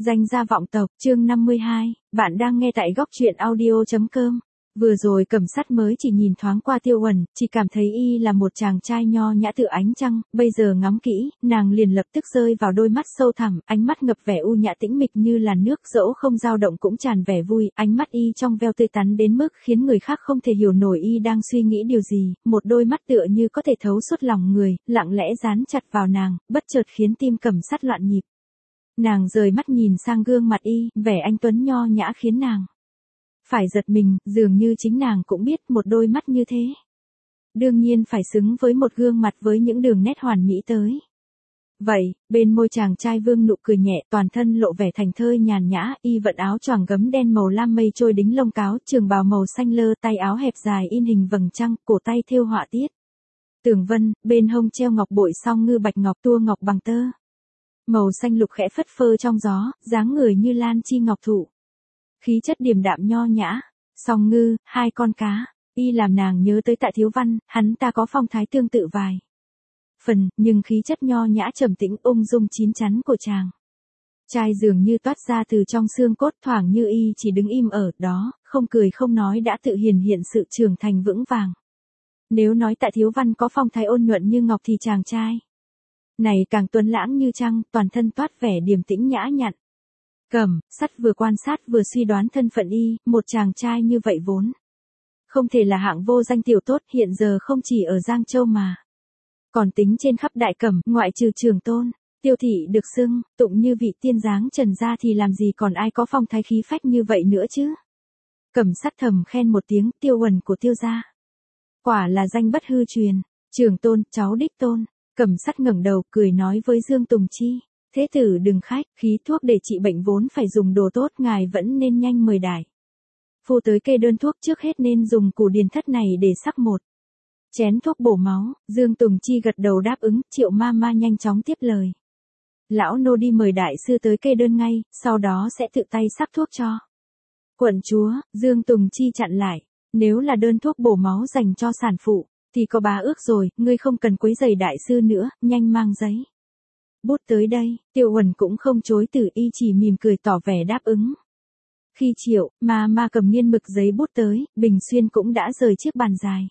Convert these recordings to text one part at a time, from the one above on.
Danh gia vọng tộc, chương 52, bạn đang nghe tại góc truyện audio.com. Vừa rồi Cẩm Sắt mới chỉ nhìn thoáng qua Tiêu Uẩn, chỉ cảm thấy y là một chàng trai nho nhã tựa ánh trăng, bây giờ ngắm kỹ, nàng liền lập tức rơi vào đôi mắt sâu thẳm, ánh mắt ngập vẻ u nhã tĩnh mịch như là nước, dẫu không dao động cũng tràn vẻ vui, ánh mắt y trong veo tươi tắn đến mức khiến người khác không thể hiểu nổi y đang suy nghĩ điều gì, một đôi mắt tựa như có thể thấu suốt lòng người, lặng lẽ dán chặt vào nàng, bất chợt khiến tim Cẩm Sắt loạn nhịp. Nàng rời mắt nhìn sang gương mặt y, vẻ anh tuấn nho nhã khiến nàng phải giật mình, dường như chính nàng cũng biết một đôi mắt như thế đương nhiên phải xứng với một gương mặt với những đường nét hoàn mỹ tới vậy. Bên môi chàng trai vương nụ cười nhẹ, toàn thân lộ vẻ thành thơi nhàn nhã, y vận áo choàng gấm đen màu lam mây trôi đính lông cáo, trường bào màu xanh lơ, tay áo hẹp dài in hình vầng trăng, cổ tay thêu họa tiết tường vân, bên hông treo ngọc bội song ngư bạch ngọc tua ngọc bằng tơ màu xanh lục khẽ phất phơ trong gió, dáng người như lan chi ngọc thụ. Khí chất điềm đạm nho nhã, song ngư, hai con cá, y làm nàng nhớ tới Tạ Thiếu Văn, hắn ta có phong thái tương tự vài phần, nhưng khí chất nho nhã trầm tĩnh ung dung chín chắn của chàng trai dường như toát ra từ trong xương cốt, thoảng như y chỉ đứng im ở đó, không cười không nói đã tự hiển hiện sự trưởng thành vững vàng. Nếu nói Tạ Thiếu Văn có phong thái ôn nhuận như ngọc thì chàng trai này càng tuấn lãng như trăng, toàn thân toát vẻ điềm tĩnh nhã nhặn. Cẩm Sắt vừa quan sát vừa suy đoán thân phận y, một chàng trai như vậy vốn không thể là hạng vô danh tiểu tốt, hiện giờ không chỉ ở Giang Châu mà còn tính trên khắp Đại Cẩm, ngoại trừ Trường Tôn, Tiêu thị được xưng tụng như vị tiên dáng Trần gia thì làm gì còn ai có phong thái khí phách như vậy nữa chứ. Cẩm Sắt thầm khen một tiếng, Tiêu Uẩn của Tiêu gia quả là danh bất hư truyền. Trường Tôn, cháu đích tôn. Cẩm Sắt ngẩng đầu cười nói với Dương Tùng Chi, thế tử đừng khách, khí thuốc để trị bệnh vốn phải dùng đồ tốt, ngài vẫn nên nhanh mời đại phu tới kê đơn thuốc, trước hết nên dùng củ điền thất này để sắc một chén thuốc bổ máu. Dương Tùng Chi gật đầu đáp ứng, Triệu ma ma nhanh chóng tiếp lời, lão nô đi mời đại sư tới kê đơn ngay, sau đó sẽ tự tay sắc thuốc cho. Quận chúa, Dương Tùng Chi chặn lại, nếu là đơn thuốc bổ máu dành cho sản phụ thì có bá ước rồi, ngươi không cần quấy rầy đại sư nữa, nhanh mang giấy bút tới đây. Tiêu Uẩn cũng không chối từ, y chỉ mỉm cười tỏ vẻ đáp ứng. Khi Triệu ma cầm nghiên mực giấy bút tới, Bình Xuyên cũng đã rời chiếc bàn dài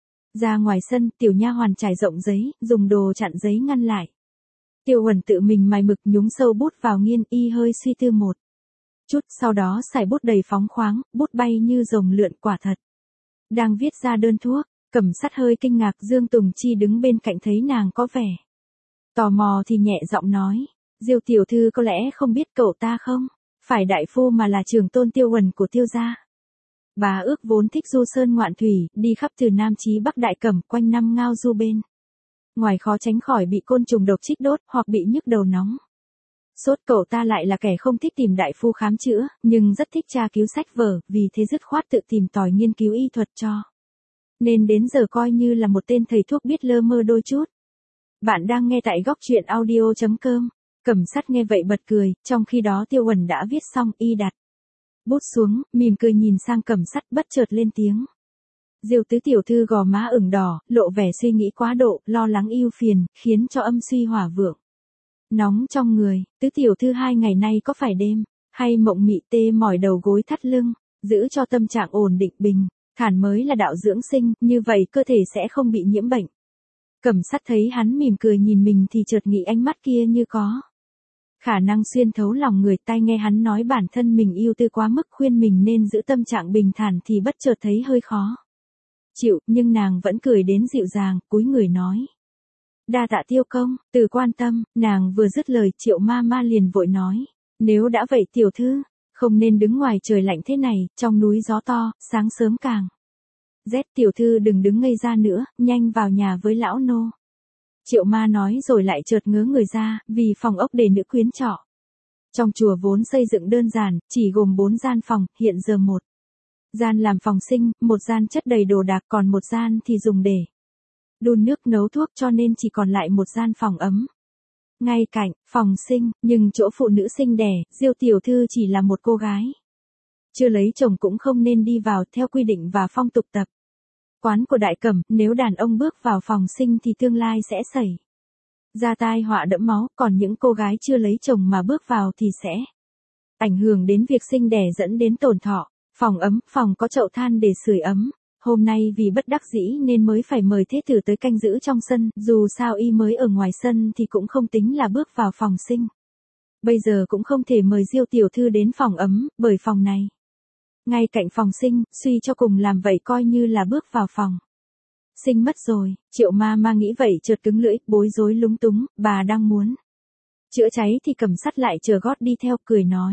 ra ngoài sân, tiểu nha hoàn trải rộng giấy, dùng đồ chặn giấy ngăn lại. Tiêu Uẩn tự mình mài mực, nhúng sâu bút vào nghiên, y hơi suy tư một chút, sau đó xài bút đầy phóng khoáng, bút bay như rồng lượn, quả thật đang viết ra đơn thuốc. Cẩm Sắt hơi kinh ngạc, Dương Tùng Chi đứng bên cạnh thấy nàng có vẻ tò mò thì nhẹ giọng nói, Diêu tiểu thư có lẽ không biết cậu ta không? Phải đại phu mà là Trường Tôn Tiêu Uẩn của Tiêu gia. Bá ước vốn thích du sơn ngoạn thủy, đi khắp từ Nam chí Bắc Đại Cẩm, quanh năm ngao du bên ngoài khó tránh khỏi bị côn trùng độc chích đốt hoặc bị nhức đầu nóng sốt. Cậu ta lại là kẻ không thích tìm đại phu khám chữa, nhưng rất thích tra cứu sách vở, vì thế dứt khoát tự tìm tòi nghiên cứu y thuật cho nên đến giờ coi như là một tên thầy thuốc biết lơ mơ đôi chút. Bạn đang nghe tại góc truyện audio.com. Cẩm Sắt nghe vậy bật cười, trong khi đó Tiêu Uẩn đã viết xong, y đặt bút xuống, mỉm cười nhìn sang Cẩm Sắt, bất chợt lên tiếng. Diêu tứ tiểu thư gò má ửng đỏ, lộ vẻ suy nghĩ quá độ, lo lắng ưu phiền, khiến cho âm suy hỏa vượng nóng trong người. Tứ tiểu thư 2 ngày nay có phải đêm hay mộng mị tê mỏi đầu gối thắt lưng, giữ cho tâm trạng ổn định bình thản mới là đạo dưỡng sinh, như vậy cơ thể sẽ không bị nhiễm bệnh. Cẩm Sắt thấy hắn mỉm cười nhìn mình thì chợt nghĩ ánh mắt kia như có khả năng xuyên thấu lòng người, tai nghe hắn nói bản thân mình yêu tư quá mức, khuyên mình nên giữ tâm trạng bình thản thì bất chợt thấy hơi khó chịu, nhưng nàng vẫn cười đến dịu dàng, cúi người nói, đa tạ Tiêu công, từ quan tâm. Nàng vừa dứt lời, Triệu ma ma liền vội nói, nếu đã vậy tiểu thư không nên đứng ngoài trời lạnh thế này, trong núi gió to, sáng sớm càng rét, tiểu thư đừng đứng ngây ra nữa, nhanh vào nhà với lão nô. Triệu ma nói rồi lại chợt ngớ người ra, vì phòng ốc để nữ quyến trọ trong chùa vốn xây dựng đơn giản, chỉ gồm 4 gian phòng, hiện giờ một gian làm phòng sinh, một gian chất đầy đồ đạc, còn một gian thì dùng để đun nước nấu thuốc, cho nên chỉ còn lại một gian phòng ấm ngay cạnh phòng sinh, nhưng chỗ phụ nữ sinh đẻ. Diêu tiểu thư chỉ là một cô gái chưa lấy chồng cũng không nên đi vào, theo quy định và phong tục tập quán của Đại Cẩm, nếu đàn ông bước vào phòng sinh thì tương lai sẽ xảy ra tai họa đẫm máu, còn những cô gái chưa lấy chồng mà bước vào thì sẽ ảnh hưởng đến việc sinh đẻ dẫn đến tổn thọ. Phòng ấm, phòng có chậu than để sưởi ấm. Hôm nay vì bất đắc dĩ nên mới phải mời thế tử tới canh giữ trong sân, dù sao y mới ở ngoài sân thì cũng không tính là bước vào phòng sinh. Bây giờ cũng không thể mời Diêu tiểu thư đến phòng ấm, bởi phòng này ngay cạnh phòng sinh, suy cho cùng làm vậy coi như là bước vào phòng sinh mất rồi. Triệu ma ma nghĩ vậy chợt cứng lưỡi, bối rối lúng túng, bà đang muốn chữa cháy thì Cẩm Sắt lại chờ gót đi theo, cười nói.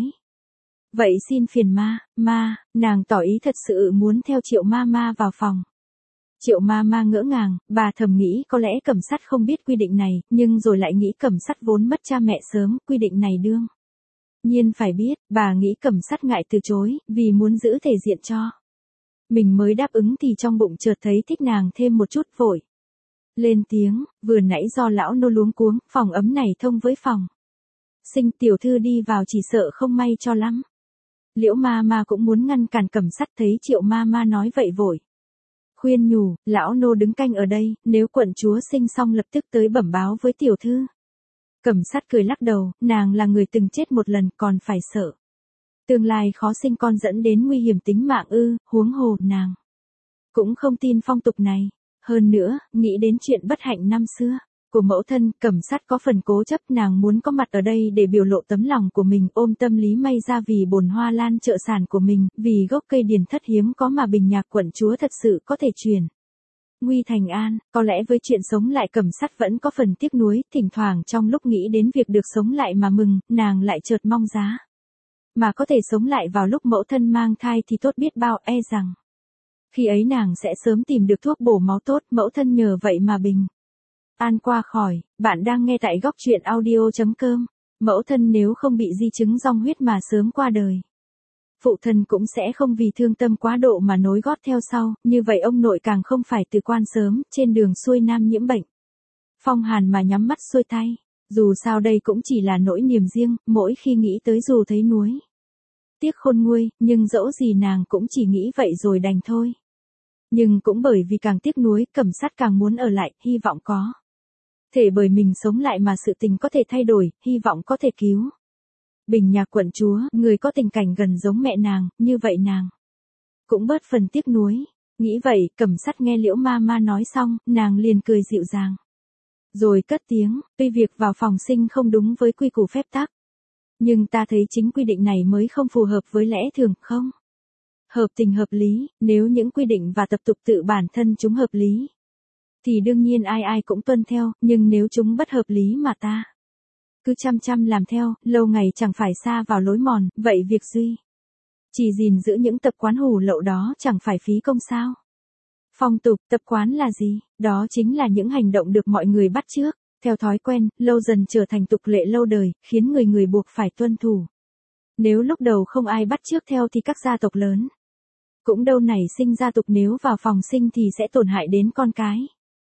Vậy xin phiền ma, nàng tỏ ý thật sự muốn theo Triệu ma ma vào phòng. Triệu ma ma ngỡ ngàng, bà thầm nghĩ có lẽ Cẩm Sắt không biết quy định này, nhưng rồi lại nghĩ Cẩm Sắt vốn mất cha mẹ sớm, quy định này đương nhiên phải biết, bà nghĩ Cẩm Sắt ngại từ chối, vì muốn giữ thể diện cho mình mới đáp ứng thì trong bụng chợt thấy thích nàng thêm một chút, vội lên tiếng, vừa nãy do lão nô luống cuống, phòng ấm này thông với phòng sinh, tiểu thư đi vào chỉ sợ không may cho lắm. Liễu ma ma cũng muốn ngăn cản Cẩm Sắt, thấy Triệu ma ma nói vậy vội khuyên nhủ, lão nô đứng canh ở đây, nếu quận chúa sinh xong lập tức tới bẩm báo với tiểu thư. Cẩm Sắt cười lắc đầu, nàng là người từng chết một lần, còn phải sợ tương lai khó sinh con dẫn đến nguy hiểm tính mạng ư? Huống hồ nàng cũng không tin phong tục này. Hơn nữa, nghĩ đến chuyện bất hạnh năm xưa của mẫu thân, Cẩm Sắt có phần cố chấp, nàng muốn có mặt ở đây để biểu lộ tấm lòng của mình, ôm tâm lý may ra vì bồn hoa lan trợ sản của mình, vì gốc cây điền thất hiếm có mà Bình Nhạc quận chúa thật sự có thể truyền nguy thành an. Có lẽ với chuyện sống lại Cẩm Sắt vẫn có phần tiếc nuối, thỉnh thoảng trong lúc nghĩ đến việc được sống lại mà mừng, nàng lại chợt mong giá mà có thể sống lại vào lúc mẫu thân mang thai thì tốt biết bao, e rằng khi ấy nàng sẽ sớm tìm được thuốc bổ máu tốt, mẫu thân nhờ vậy mà bình an qua khỏi. Bạn đang nghe tại góc truyện audio.com. Mẫu thân nếu không bị di chứng dòng huyết mà sớm qua đời, phụ thân cũng sẽ không vì thương tâm quá độ mà nối gót theo sau, như vậy ông nội càng không phải từ quan sớm, trên đường xuôi nam nhiễm bệnh phong hàn mà nhắm mắt xuôi tay. Dù sao đây cũng chỉ là nỗi niềm riêng, mỗi khi nghĩ tới dù thấy nuối tiếc khôn nguôi, nhưng dẫu gì nàng cũng chỉ nghĩ vậy rồi đành thôi. Nhưng cũng bởi vì càng tiếc nuối, Cẩm Sắt càng muốn ở lại, hy vọng có thể bởi mình sống lại mà sự tình có thể thay đổi, hy vọng có thể cứu Bình Nhạc quận chúa, người có tình cảnh gần giống mẹ nàng, như vậy nàng cũng bớt phần tiếc nuối. Nghĩ vậy, Cẩm Sắt nghe Liễu ma ma nói xong, nàng liền cười dịu dàng rồi cất tiếng, tuy việc vào phòng sinh không đúng với quy củ phép tắc, nhưng ta thấy chính quy định này mới không phù hợp với lẽ thường, không hợp tình hợp lý. Nếu những quy định và tập tục tự bản thân chúng hợp lý thì đương nhiên ai ai cũng tuân theo, nhưng nếu chúng bất hợp lý mà ta cứ chăm chăm làm theo, lâu ngày chẳng phải sa vào lối mòn, vậy việc duy chỉ gìn giữ những tập quán hủ lậu đó chẳng phải phí công sao? Phong tục, tập quán là gì? Đó chính là những hành động được mọi người bắt chước theo thói quen, lâu dần trở thành tục lệ lâu đời, khiến người người buộc phải tuân thủ. Nếu lúc đầu không ai bắt chước theo thì các gia tộc lớn cũng đâu nảy sinh gia tục, nếu vào phòng sinh thì sẽ tổn hại đến con cái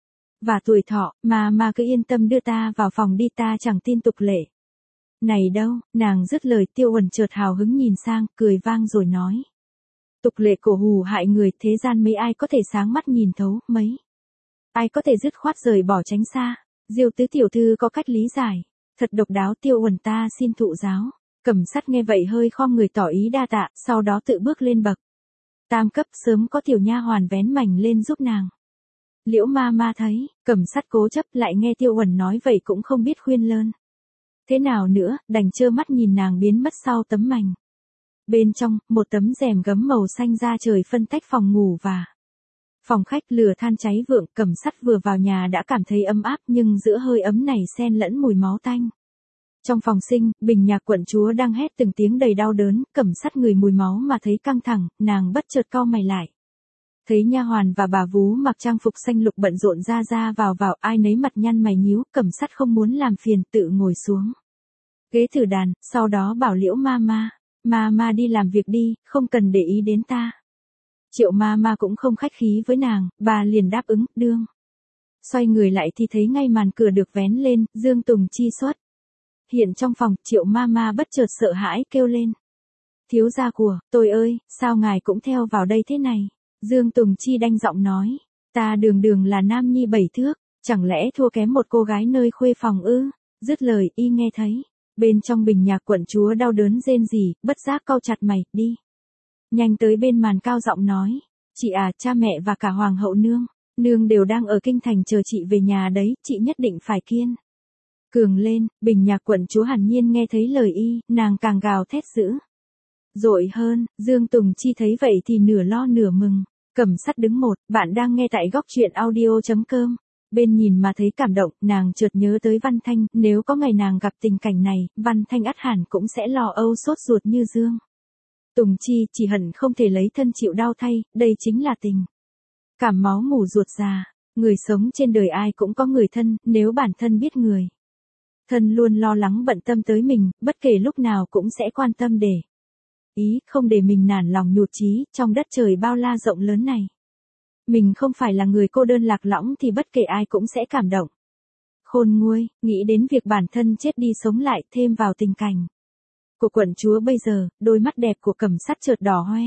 và tuổi thọ, mà cứ yên tâm đưa ta vào phòng đi, ta chẳng tin tục lệ này đâu. Nàng dứt lời, Tiêu Uẩn chợt hào hứng nhìn sang, cười vang rồi nói. Tục lệ cổ hủ hại người, thế gian mấy ai có thể sáng mắt nhìn thấu, mấy ai có thể dứt khoát rời bỏ tránh xa. Diêu tứ tiểu thư có cách lý giải thật độc đáo, Tiêu Uẩn ta xin thụ giáo. Cẩm Sắt nghe vậy hơi khom người tỏ ý đa tạ, sau đó tự bước lên bậc tam cấp, sớm có tiểu nha hoàn vén mảnh lên giúp nàng. Liễu ma ma thấy Cẩm Sắt cố chấp, lại nghe Tiêu Uẩn nói vậy cũng không biết khuyên lơn thế nào nữa, đành trơ mắt nhìn nàng biến mất sau tấm mành. Bên trong, một tấm rèm gấm màu xanh da trời phân tách phòng ngủ và phòng khách. Lửa than cháy vượng, Cẩm Sắt vừa vào nhà đã cảm thấy ấm áp, nhưng giữa hơi ấm này xen lẫn mùi máu tanh. Trong phòng sinh, Bình Nhạc quận chúa đang hét từng tiếng đầy đau đớn, Cẩm Sắt ngửi mùi máu mà thấy căng thẳng, nàng bất chợt cau mày lại. Thấy nha hoàn và bà vú mặc trang phục xanh lục bận rộn ra vào, ai nấy mặt nhăn mày nhíu. Cẩm Sắt không muốn làm phiền, tự ngồi xuống ghế thử đàn, sau đó bảo Liễu ma ma đi làm việc đi, không cần để ý đến ta. Triệu ma ma cũng không khách khí với nàng, bà liền đáp ứng, đương. Xoay người lại thì thấy ngay màn cửa được vén lên, Dương Tùng Chi xuất hiện trong phòng. Triệu ma ma bất chợt sợ hãi kêu lên. Thiếu gia của tôi ơi, sao ngài cũng theo vào đây thế này? Dương Tùng Chi đanh giọng nói, ta đường là nam nhi 7 thước, chẳng lẽ thua kém một cô gái nơi khuê phòng ư? Dứt lời, y nghe thấy Bên trong bình nhạc quận chúa đau đớn rên rỉ, bất giác cau chặt mày, đi. Nhanh tới bên màn cao giọng nói. Chị à, cha mẹ và cả hoàng hậu nương đều đang ở kinh thành chờ chị về nhà đấy, chị nhất định phải kiên cường lên. Bình nhạc quận chúa hẳn nhiên nghe thấy lời y, nàng càng gào thét dữ dội hơn. Dương Tùng Chi thấy vậy thì nửa lo nửa mừng. Cẩm Sắt đứng một, bạn đang nghe tại góc truyện audio.com. Bên nhìn mà thấy cảm động, nàng chợt nhớ tới Văn Thanh, nếu có ngày nàng gặp tình cảnh này, Văn Thanh ắt hẳn cũng sẽ lo âu sốt ruột như Dương Tùng Chi, chỉ hận không thể lấy thân chịu đau thay, đây chính là tình cảm máu mủ ruột già. Người sống trên đời ai cũng có người thân, nếu bản thân biết người thân luôn lo lắng bận tâm tới mình, bất kể lúc nào cũng sẽ quan tâm để ý, không để mình nản lòng nhụt chí. Trong đất trời bao la rộng lớn này, mình không phải là người cô đơn lạc lõng thì bất kể ai cũng sẽ cảm động khôn nguôi, nghĩ đến việc bản thân chết đi sống lại, thêm vào tình cảnh của quận chúa bây giờ, đôi mắt đẹp của Cẩm Sắt chợt đỏ hoe.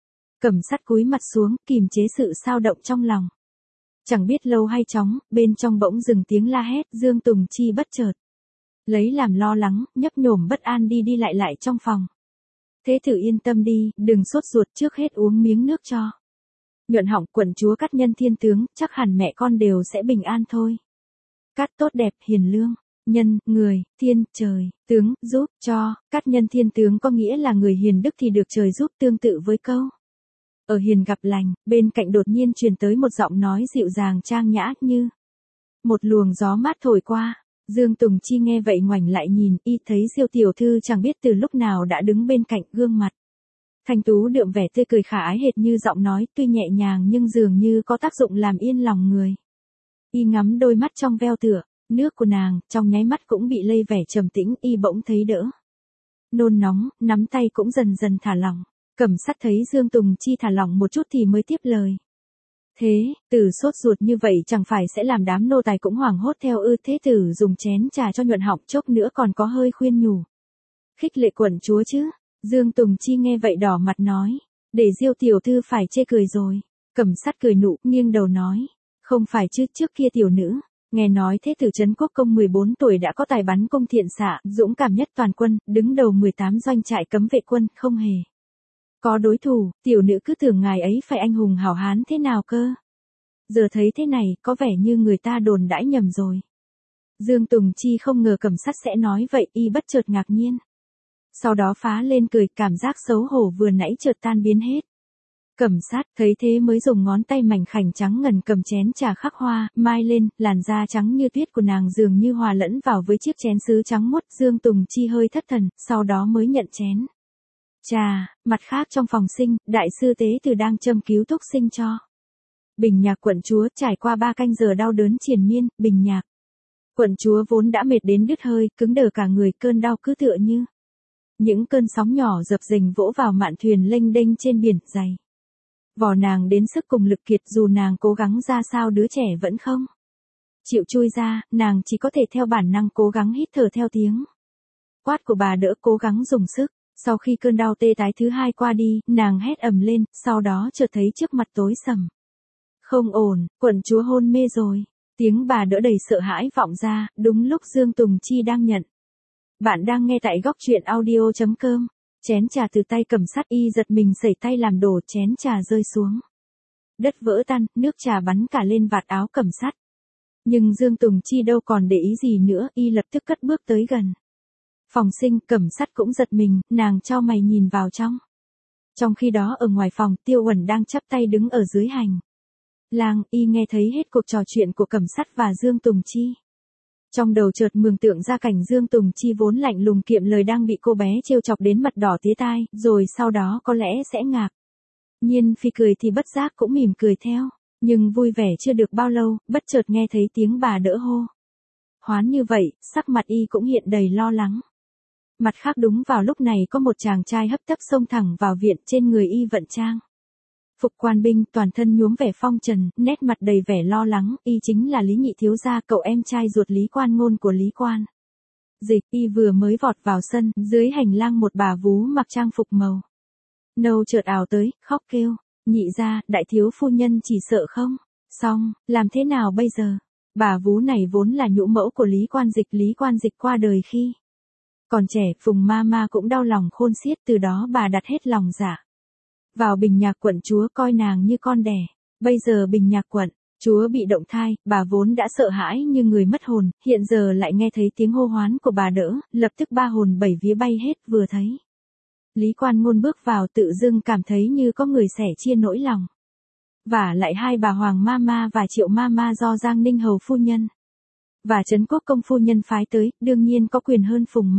Cẩm Sắt cúi mặt xuống, kìm chế sự xao động trong lòng. Chẳng biết lâu hay chóng, bên trong bỗng dừng tiếng la hét. Dương Tùng Chi bất chợt lấy làm lo lắng, nhấp nhổm bất an đi đi lại trong phòng. Thế tử yên tâm đi, đừng sốt ruột, trước hết uống miếng nước cho nhuận họng. Quận chúa Cát Nhân thiên tướng, chắc hẳn mẹ con đều sẽ bình an thôi. Cát tốt đẹp, hiền lương, nhân, người, thiên, trời, tướng, giúp, cho. Cát Nhân thiên tướng có nghĩa là người hiền đức thì được trời giúp, tương tự với câu ở hiền gặp lành. Bên cạnh đột nhiên truyền tới một giọng nói dịu dàng trang nhã, như một luồng gió mát thổi qua. Dương Tùng Chi nghe vậy ngoảnh lại nhìn, y thấy Diêu tiểu thư chẳng biết từ lúc nào đã đứng bên cạnh, gương mặt thanh tú đượm vẻ tươi cười khả ái hệt như giọng nói, tuy nhẹ nhàng nhưng dường như có tác dụng làm yên lòng người. Y ngắm đôi mắt trong veo tựa nước của nàng, trong nháy mắt cũng bị lây vẻ trầm tĩnh, y bỗng thấy đỡ nôn nóng, nắm tay cũng dần dần thả lỏng. Cẩm Sắt thấy Dương Tùng Chi thả lỏng một chút thì mới tiếp lời. Thế, tử sốt ruột như vậy chẳng phải sẽ làm đám nô tài cũng hoảng hốt theo ư? Thế tử dùng chén trà cho nhuận họng, chốc nữa còn có hơi khuyên nhủ khích lệ quận chúa chứ. Dương Tùng Chi nghe vậy đỏ mặt nói. Để Diêu tiểu thư phải chê cười rồi. Cẩm Sắt cười nụ, nghiêng đầu nói. Không phải chứ, trước kia tiểu nữ nghe nói thế tử Trấn Quốc Công 14 tuổi đã có tài bắn cung thiện xạ, dũng cảm nhất toàn quân, đứng đầu 18 doanh trại cấm vệ quân, không hề có đối thủ. Tiểu nữ cứ tưởng ngài ấy phải anh hùng hảo hán thế nào cơ. Giờ thấy thế này, có vẻ như người ta đồn đãi nhầm rồi. Dương Tùng Chi không ngờ Cẩm Sắt sẽ nói vậy, y bất chợt ngạc nhiên. Sau đó phá lên cười, cảm giác xấu hổ vừa nãy chợt tan biến hết. Cẩm Sắt thấy thế mới dùng ngón tay mảnh khảnh trắng ngần cầm chén trà khắc hoa, mai lên, làn da trắng như tuyết của nàng dường như hòa lẫn vào với chiếc chén sứ trắng muốt. Dương Tùng Chi hơi thất thần, sau đó mới nhận chén trà. Mặt khác trong phòng sinh, đại sư tế tử đang châm cứu thuốc sinh cho Bình Nhạc quận chúa. Trải qua 3 canh giờ đau đớn triền miên, Bình Nhạc quận chúa vốn đã mệt đến đứt hơi, cứng đờ cả người, cơn đau cứ tựa như những cơn sóng nhỏ dập dềnh vỗ vào mạn thuyền lênh đênh trên biển dày vò nàng đến sức cùng lực kiệt. Dù nàng cố gắng ra sao đứa trẻ vẫn không chịu chui ra, nàng chỉ có thể theo bản năng cố gắng hít thở theo tiếng quát của bà đỡ, cố gắng dùng sức. Sau khi cơn đau tê tái thứ 2 qua đi, nàng hét ầm lên, sau đó chợt thấy trước mặt tối sầm. Không ổn, quận chúa hôn mê rồi. Tiếng bà đỡ đầy sợ hãi vọng ra, đúng lúc Dương Tùng Chi đang nhận. Bạn đang nghe tại góc truyện audio.com. Chén trà từ tay Cẩm Sắt, y giật mình sẩy tay làm đổ, chén trà rơi xuống đất vỡ tan, nước trà bắn cả lên vạt áo Cẩm Sắt. Nhưng Dương Tùng Chi đâu còn để ý gì nữa, y lập tức cất bước tới gần phòng sinh. Cẩm Sắt cũng giật mình, nàng chau mày nhìn vào trong. Trong khi đó ở ngoài phòng, Tiêu Uẩn đang chắp tay đứng ở dưới hành lang, y nghe thấy hết cuộc trò chuyện của Cẩm Sắt và Dương Tùng Chi. Trong đầu chợt mường tượng ra cảnh Dương Tùng Chi vốn lạnh lùng kiệm lời đang bị cô bé trêu chọc đến mặt đỏ tía tai, rồi sau đó có lẽ sẽ ngạc nhiên phi cười thì bất giác cũng mỉm cười theo. Nhưng vui vẻ chưa được bao lâu, bất chợt nghe thấy tiếng bà đỡ hô hoán như vậy, sắc mặt y cũng hiện đầy lo lắng. Mặt khác đúng vào lúc này có một chàng trai hấp tấp xông thẳng vào viện, trên người y vận trang phục quan binh, toàn thân nhuốm vẻ phong trần, nét mặt đầy vẻ lo lắng. Y chính là Lý Nhị thiếu gia, cậu em trai ruột Lý Quan Ngôn của Lý Quan Dịch. Y vừa mới vọt vào sân, dưới hành lang một bà vú mặc trang phục màu nâu chợt ào tới, khóc kêu. Nhị gia, đại thiếu phu nhân chỉ sợ không xong, làm thế nào bây giờ? Bà vú này vốn là nhũ mẫu của Lý Quan Dịch. Lý Quan Dịch qua đời khi Còn trẻ, Phùng ma cũng đau lòng khôn xiết, từ đó bà đặt hết lòng dạ vào Bình Nhạc quận chúa, coi nàng như con đẻ. Bây giờ Bình Nhạc quận chúa bị động thai, bà vốn đã sợ hãi như người mất hồn, hiện giờ lại nghe thấy tiếng hô hoán của bà đỡ, lập tức ba hồn bảy vía bay hết. Vừa thấy Lý Quan Ngôn bước vào, tự dưng cảm thấy như có người sẻ chia nỗi lòng. Và lại hai bà Hoàng Mama và Triệu Mama do Giang Ninh Hầu phu nhân và Trấn Quốc công phu nhân phái tới, đương nhiên có quyền hơn Phùng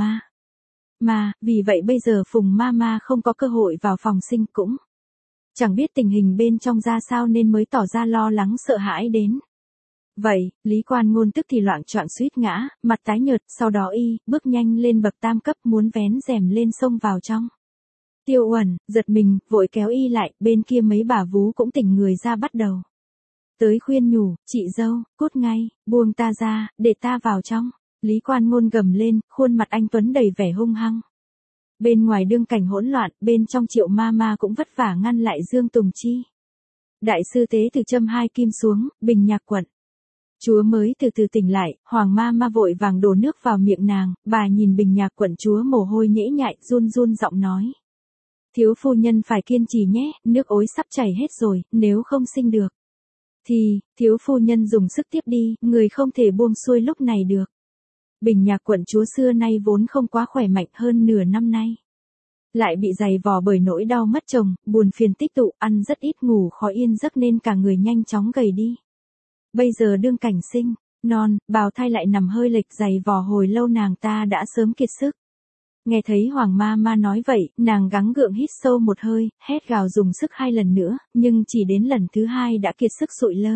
vì vậy bây giờ Phùng Mama không có cơ hội vào phòng sinh, cũng chẳng biết tình hình bên trong ra sao nên mới tỏ ra lo lắng sợ hãi đến. Vậy, Lý Quan Ngôn tức thì loạng choạng suýt ngã, mặt tái nhợt, sau đó bước nhanh lên bậc tam cấp, muốn vén rèm lên xông vào trong. Tiêu Uẩn giật mình, vội kéo lại, bên kia mấy bà vú cũng tỉnh người ra, bắt đầu tới khuyên nhủ, chị dâu, cút ngay, buông ta ra, để ta vào trong. Lý Quan Ngôn gầm lên, khuôn mặt anh tuấn đầy vẻ hung hăng. Bên ngoài đương cảnh hỗn loạn, bên trong Triệu Mama cũng vất vả ngăn lại Dương Tùng Chi. Đại sư tế từ châm 2 kim xuống, Bình Nhạc quận chúa mới từ từ tỉnh lại, Hoàng Mama vội vàng đổ nước vào miệng nàng, bà nhìn Bình Nhạc quận chúa mồ hôi nhễ nhại, run run giọng nói. Thiếu phu nhân phải kiên trì nhé, nước ối sắp chảy hết rồi, nếu không sinh được thì, thiếu phu nhân dùng sức tiếp đi, người không thể buông xuôi lúc này được. Bình Nhạc quận chúa xưa nay vốn không quá khỏe mạnh, hơn nửa năm nay lại bị dày vò bởi nỗi đau mất chồng, buồn phiền tích tụ, ăn rất ít, ngủ khó yên giấc nên cả người nhanh chóng gầy đi. Bây giờ đương cảnh sinh non, bào thai lại nằm hơi lệch, dày vò hồi lâu nàng ta đã sớm kiệt sức. Nghe thấy Hoàng Mama nói vậy, nàng gắng gượng hít sâu một hơi, hét gào dùng sức 2 lần nữa, nhưng chỉ đến lần thứ 2 đã kiệt sức sụi lơ.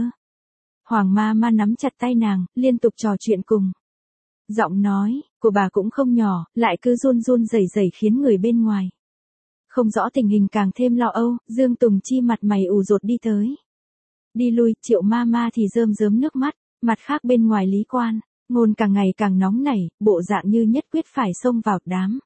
Hoàng Mama nắm chặt tay nàng, liên tục trò chuyện cùng. Giọng nói của bà cũng không nhỏ, lại cứ run run rẩy rẩy khiến người bên ngoài không rõ tình hình càng thêm lo âu. Dương Tùng Chi mặt mày ủ rột đi tới đi lui, Triệu Mama thì rơm rớm nước mắt. Mặt khác bên ngoài Lý Quan Ngôn càng ngày càng nóng nảy, bộ dạng như nhất quyết phải xông vào đám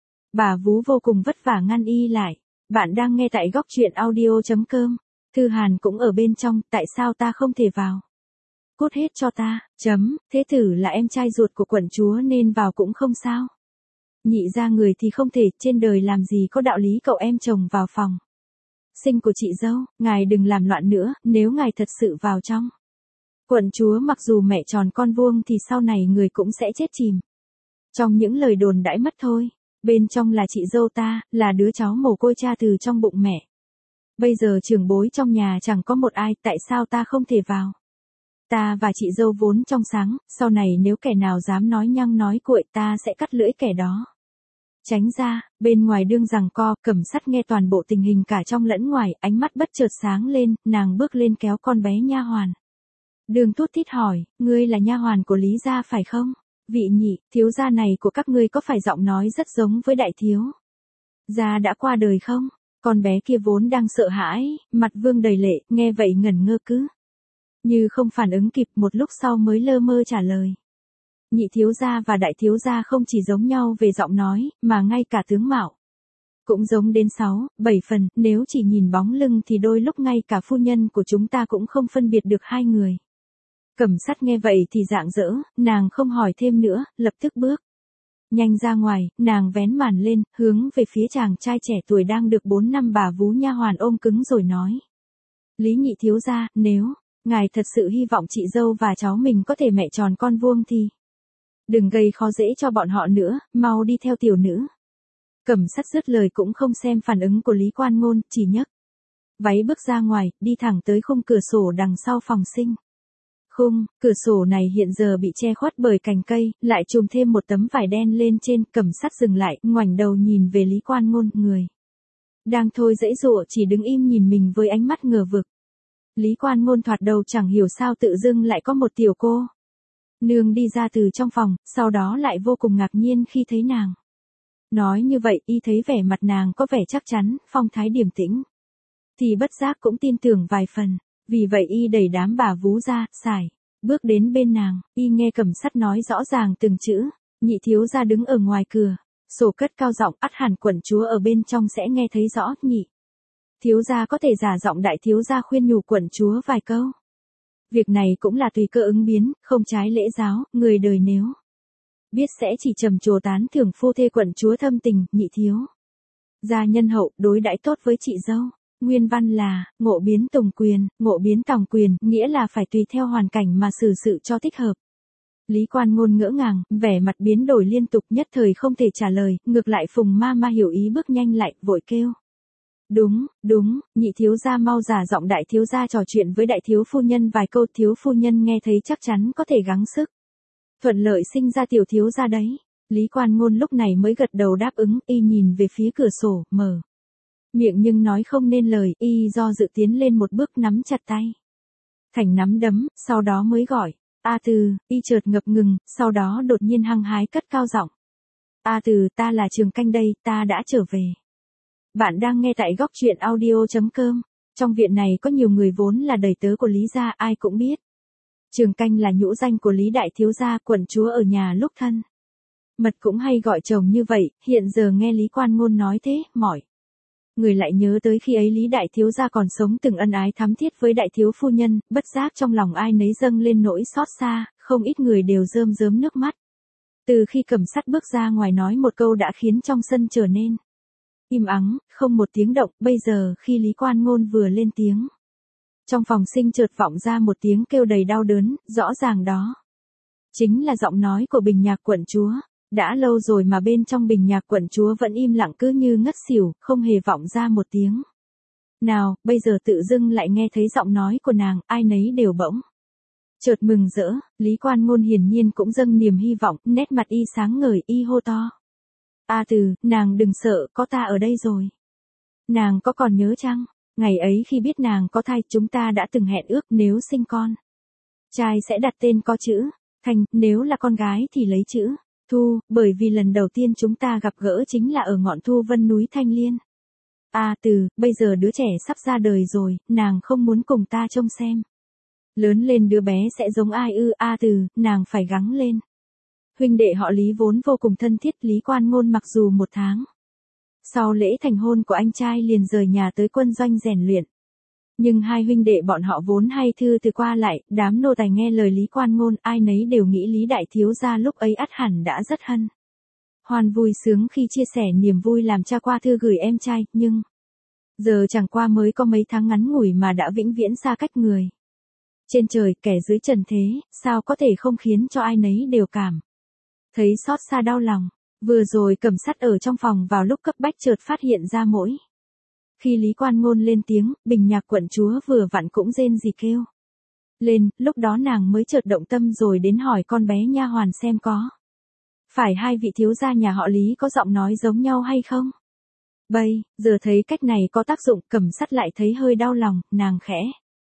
bà vú vô cùng vất vả ngăn lại. Bạn đang nghe tại góc truyện audio.com. Thư Hàn cũng ở bên trong, tại sao ta không thể vào? Cút hết cho ta, thế tử là em trai ruột của quận chúa nên vào cũng không sao. Nhị ra người thì không thể, trên đời làm gì có đạo lý cậu em chồng vào phòng sinh của chị dâu, ngài đừng làm loạn nữa, nếu ngài thật sự vào trong quận chúa, mặc dù mẹ tròn con vuông thì sau này người cũng sẽ chết chìm trong những lời đồn đãi mất thôi. Bên trong là chị dâu ta, là đứa cháu mồ côi cha từ trong bụng mẹ. Bây giờ trưởng bối trong nhà chẳng có một ai, tại sao ta không thể vào? Ta và chị dâu vốn trong sáng, sau này nếu kẻ nào dám nói nhăng nói cuội, ta sẽ cắt lưỡi kẻ đó. Tránh ra. Bên ngoài đương giằng co, Cẩm Sắt nghe toàn bộ tình hình cả trong lẫn ngoài, ánh mắt bất chợt sáng lên, nàng bước lên kéo con bé nha hoàn. Đường Tút Tít hỏi, ngươi là nha hoàn của Lý gia phải không? Vị nhị, thiếu gia này của các ngươi có phải giọng nói rất giống với đại thiếu gia đã qua đời không? Con bé kia vốn đang sợ hãi, mặt vương đầy lệ, nghe vậy ngẩn ngơ cứ như không phản ứng kịp, một lúc sau mới lơ mơ trả lời. Nhị thiếu gia và đại thiếu gia không chỉ giống nhau về giọng nói, mà ngay cả tướng mạo cũng giống đến 6-7 phần, nếu chỉ nhìn bóng lưng thì đôi lúc ngay cả phu nhân của chúng ta cũng không phân biệt được hai người. Cẩm Sắt nghe vậy thì rạng rỡ, nàng không hỏi thêm nữa, lập tức bước nhanh ra ngoài, nàng vén màn lên, hướng về phía chàng trai trẻ tuổi đang được 4 năm bà vú nha hoàn ôm cứng rồi nói. Lý nhị thiếu gia, nếu ngài thật sự hy vọng chị dâu và cháu mình có thể mẹ tròn con vuông thì đừng gây khó dễ cho bọn họ nữa, mau đi theo tiểu nữ. Cẩm Sắt dứt lời cũng không xem phản ứng của Lý Quan Ngôn, chỉ nhấc váy bước ra ngoài, đi thẳng tới khung cửa sổ đằng sau phòng sinh. Cửa sổ này hiện giờ bị che khuất bởi cành cây, lại trùm thêm một tấm vải đen lên trên. Cẩm Sắt dừng lại, ngoảnh đầu nhìn về Lý Quan Ngôn, người đang thôi dãy dụa chỉ đứng im nhìn mình với ánh mắt ngờ vực. Lý Quan Ngôn thoạt đầu chẳng hiểu sao tự dưng lại có một tiểu cô nương đi ra từ trong phòng, sau đó lại vô cùng ngạc nhiên khi thấy nàng. Nói như vậy, y thấy vẻ mặt nàng có vẻ chắc chắn, phong thái điềm tĩnh, thì bất giác cũng tin tưởng vài phần. Vì vậy y đẩy đám bà vú ra, sải bước đến bên nàng, y nghe Cẩm Sắt nói rõ ràng từng chữ. Nhị thiếu gia đứng ở ngoài cửa sổ cất cao giọng, ắt hẳn quận chúa ở bên trong sẽ nghe thấy rõ. Nhị thiếu gia có thể giả giọng đại thiếu gia khuyên nhủ quận chúa vài câu. Việc này cũng là tùy cơ ứng biến, không trái lễ giáo, người đời nếu biết sẽ chỉ trầm trồ tán thưởng phu thê quận chúa thâm tình, nhị thiếu gia nhân hậu, đối đãi tốt với chị dâu. Nguyên văn là, ngộ biến tùng quyền, ngộ biến tòng quyền, nghĩa là phải tùy theo hoàn cảnh mà xử sự cho thích hợp. Lý Quan Ngôn ngỡ ngàng, vẻ mặt biến đổi liên tục, nhất thời không thể trả lời, ngược lại Phùng ma ma hiểu ý bước nhanh lại, vội kêu. Đúng, nhị thiếu gia mau giả giọng đại thiếu gia trò chuyện với đại thiếu phu nhân vài câu, thiếu phu nhân nghe thấy chắc chắn có thể gắng sức. Thuận lợi sinh ra tiểu thiếu gia đấy. Lý Quan Ngôn lúc này mới gật đầu đáp ứng, y nhìn về phía cửa sổ, mở miệng nhưng nói không nên lời, y do dự tiến lên một bước nắm chặt tay. Thành nắm đấm, sau đó mới gọi. A Từ, y chợt ngập ngừng, sau đó đột nhiên hăng hái cất cao giọng. A Từ, ta là Trường Canh đây, ta đã trở về. Bạn đang nghe tại góc truyện audio.com. Trong viện này có nhiều người vốn là đầy tớ của Lý gia, ai cũng biết. Trường Canh là nhũ danh của Lý đại thiếu gia, quận chúa ở nhà lúc thân mật cũng hay gọi chồng như vậy, hiện giờ nghe Lý Quan Ngôn nói thế, mỏi người lại nhớ tới khi ấy Lý đại thiếu gia còn sống từng ân ái thắm thiết với đại thiếu phu nhân, bất giác trong lòng ai nấy dâng lên nỗi xót xa, không ít người đều rơm rớm nước mắt. Từ khi Cẩm Sắt bước ra ngoài nói một câu đã khiến trong sân trở nên im ắng, không một tiếng động. Bây giờ khi Lý Quan Ngôn vừa lên tiếng, trong phòng sinh chợt vọng ra một tiếng kêu đầy đau đớn, rõ ràng đó chính là giọng nói của Bình Nhạc quận chúa. Đã lâu rồi mà bên trong Bình Nhạc quận chúa vẫn im lặng cứ như ngất xỉu, không hề vọng ra một tiếng nào. Bây giờ tự dưng lại nghe thấy giọng nói của nàng, ai nấy đều bỗng chợt mừng rỡ. Lý Quan Ngôn hiển nhiên cũng dâng niềm hy vọng, nét mặt y sáng ngời, y hô to. A Từ, nàng đừng sợ, có ta ở đây rồi. Nàng có còn nhớ chăng? Ngày ấy khi biết nàng có thai, chúng ta đã từng hẹn ước nếu sinh con trai sẽ đặt tên có chữ Thành, nếu là con gái thì lấy chữ Thu, bởi vì lần đầu tiên chúng ta gặp gỡ chính là ở ngọn Thu Vân núi Thanh Liên. A Từ, bây giờ đứa trẻ sắp ra đời rồi, nàng không muốn cùng ta trông xem lớn lên đứa bé sẽ giống ai ư? A Từ, nàng phải gắng lên. Huynh đệ họ Lý vốn vô cùng thân thiết. Lý Quan Ngôn mặc dù một tháng sau lễ thành hôn của anh trai liền rời nhà tới quân doanh rèn luyện, nhưng hai huynh đệ bọn họ vốn hay thư từ qua lại, đám nô tài nghe lời Lý Quan Ngôn, ai nấy đều nghĩ Lý đại thiếu gia lúc ấy ắt hẳn đã rất hân hoan vui sướng khi chia sẻ niềm vui làm cha qua thư gửi em trai, nhưng giờ chẳng qua mới có mấy tháng ngắn ngủi mà đã vĩnh viễn xa cách người trên trời, kẻ dưới trần thế, sao có thể không khiến cho ai nấy đều cảm thấy xót xa đau lòng. Vừa rồi Cẩm Sắt ở trong phòng vào lúc cấp bách chợt phát hiện ra mỗi khi Lý Quan Ngôn lên tiếng, Bình Nhạc quận chúa vừa vặn cũng rên rỉ kêu lên, lúc đó nàng mới chợt động tâm rồi đến hỏi con bé nha hoàn xem có phải hai vị thiếu gia nhà họ Lý có giọng nói giống nhau hay không. Bây giờ thấy cách này có tác dụng, Cẩm Sắt lại thấy hơi đau lòng, nàng khẽ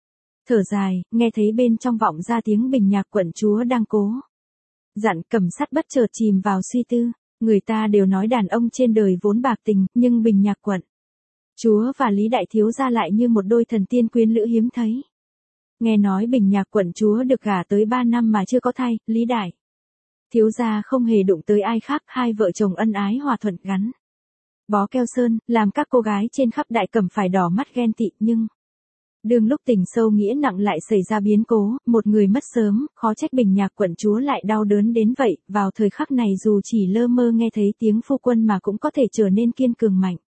thở dài, nghe thấy bên trong vọng ra tiếng Bình Nhạc quận chúa đang cố dặn. Cẩm Sắt bất chợt chìm vào suy tư. Người ta đều nói đàn ông trên đời vốn bạc tình, nhưng Bình Nhạc quận chúa và Lý đại thiếu gia lại như một đôi thần tiên quyến lữ hiếm thấy. Nghe nói Bình Nhạc quận chúa được gả tới 3 năm mà chưa có thai, Lý đại thiếu gia không hề đụng tới ai khác, hai vợ chồng ân ái hòa thuận gắn bó keo sơn, làm các cô gái trên khắp Đại Cẩm phải đỏ mắt ghen tị. Nhưng đương lúc tình sâu nghĩa nặng lại xảy ra biến cố, một người mất sớm, khó trách Bình Nhạc quận chúa lại đau đớn đến vậy. Vào thời khắc này dù chỉ lơ mơ nghe thấy tiếng phu quân mà cũng có thể trở nên kiên cường mạnh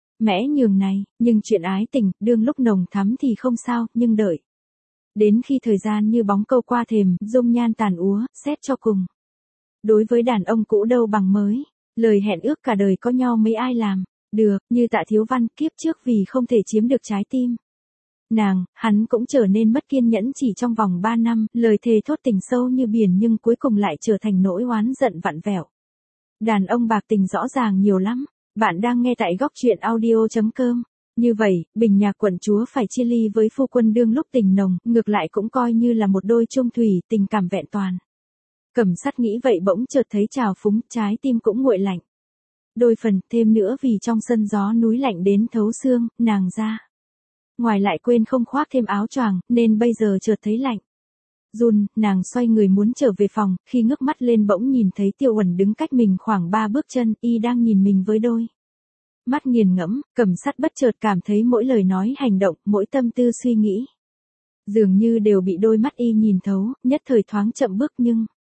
mẽ nhường này. Nhưng chuyện ái tình, đương lúc nồng thắm thì không sao, nhưng đợi đến khi thời gian như bóng câu qua thềm, dung nhan tàn úa, xét cho cùng đối với đàn ông cũ đâu bằng mới. Lời hẹn ước cả đời có nhau mấy ai làm được. Như Tạ Thiếu Văn, kiếp trước vì không thể chiếm được trái tim nàng, hắn cũng trở nên mất kiên nhẫn chỉ trong vòng 3 năm, lời thề thốt tình sâu như biển nhưng cuối cùng lại trở thành nỗi oán giận vặn vẹo. Đàn ông bạc tình rõ ràng nhiều lắm. Bạn đang nghe tại góc truyện audio.com. Như vậy, Bình Nhạc quận chúa phải chia ly với phu quân đương lúc tình nồng, ngược lại cũng coi như là một đôi chung thủy, tình cảm vẹn toàn. Cẩm Sắt nghĩ vậy bỗng chợt thấy trào phúng, trái tim cũng nguội lạnh đôi phần, thêm nữa vì trong sân gió núi lạnh đến thấu xương, nàng ra ngoài lại quên không khoác thêm áo choàng, nên bây giờ chợt thấy lạnh run. Nàng xoay người muốn trở về phòng, khi ngước mắt lên bỗng nhìn thấy Tiêu Uẩn đứng cách mình khoảng 3 bước chân, y đang nhìn mình với đôi mắt nghiền ngẫm. Cẩm Sắt bất chợt cảm thấy mỗi lời nói hành động, mỗi tâm tư suy nghĩ dường như đều bị đôi mắt y nhìn thấu, nhất thời thoáng chậm bước nhưng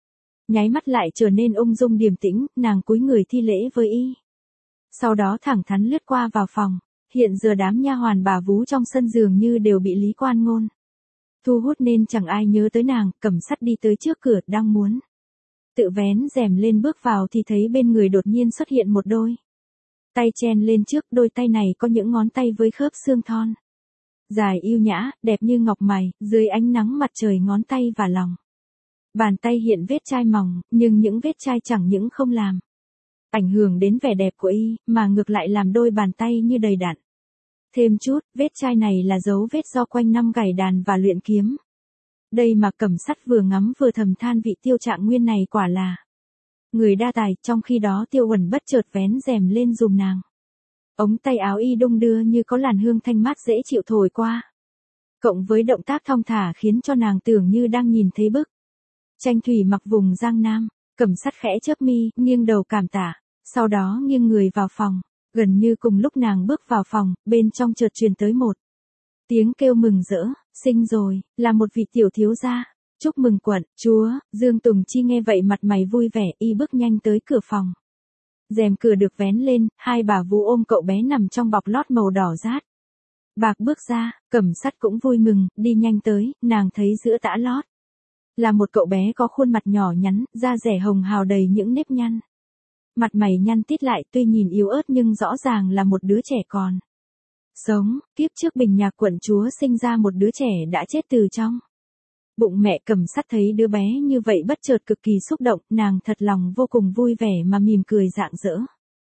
Nháy mắt lại trở nên ung dung điềm tĩnh, nàng cúi người thi lễ với y. Sau đó thẳng thắn lướt qua vào phòng, hiện giờ đám nha hoàn bà vú trong sân dường như đều bị Lý Quan Ngôn thu hút nên chẳng ai nhớ tới nàng, Cẩm Sắt đi tới trước cửa, đang muốn tự vén rèm lên bước vào thì thấy bên người đột nhiên xuất hiện một đôi tay chen lên trước, đôi tay này có những ngón tay với khớp xương thon dài yêu nhã, đẹp như ngọc mày, dưới ánh nắng mặt trời ngón tay và lòng bàn tay hiện vết chai mỏng, nhưng những vết chai chẳng những không làm ảnh hưởng đến vẻ đẹp của y, mà ngược lại làm đôi bàn tay như đầy đặn. Thêm chút, vết chai này là dấu vết do quanh năm gảy đàn và luyện kiếm. Đây mà Cẩm Sắt vừa ngắm vừa thầm than vị Tiêu Trạng Nguyên này quả là người đa tài, trong khi đó Tiêu Uẩn bất chợt vén rèm lên dùm nàng. Ống tay áo y đung đưa như có làn hương thanh mát dễ chịu thổi qua. Cộng với động tác thong thả khiến cho nàng tưởng như đang nhìn thấy bức tranh thủy mặc vùng Giang Nam. Cẩm Sắt khẽ chớp mi, nghiêng đầu cảm tạ, sau đó nghiêng người vào phòng. Gần như cùng lúc nàng bước vào phòng, bên trong chợt truyền tới một tiếng kêu mừng rỡ, sinh rồi, là một vị tiểu thiếu gia. Chúc mừng quận, chúa. Dương Tùng Chi nghe vậy mặt mày vui vẻ, y bước nhanh tới cửa phòng. Rèm cửa được vén lên, hai bà vú ôm cậu bé nằm trong bọc lót màu đỏ rát bạc bước ra. Cẩm Sắt cũng vui mừng, đi nhanh tới, nàng thấy giữa tã lót là một cậu bé có khuôn mặt nhỏ nhắn, da dẻ hồng hào đầy những nếp nhăn. Mặt mày nhăn tít lại, tuy nhìn yếu ớt nhưng rõ ràng là một đứa trẻ còn sống. Kiếp trước Bình Nhạc quận chúa sinh ra một đứa trẻ đã chết từ trong bụng mẹ. Cẩm Sắt thấy đứa bé như vậy bất chợt cực kỳ xúc động, nàng thật lòng vô cùng vui vẻ mà mỉm cười rạng rỡ.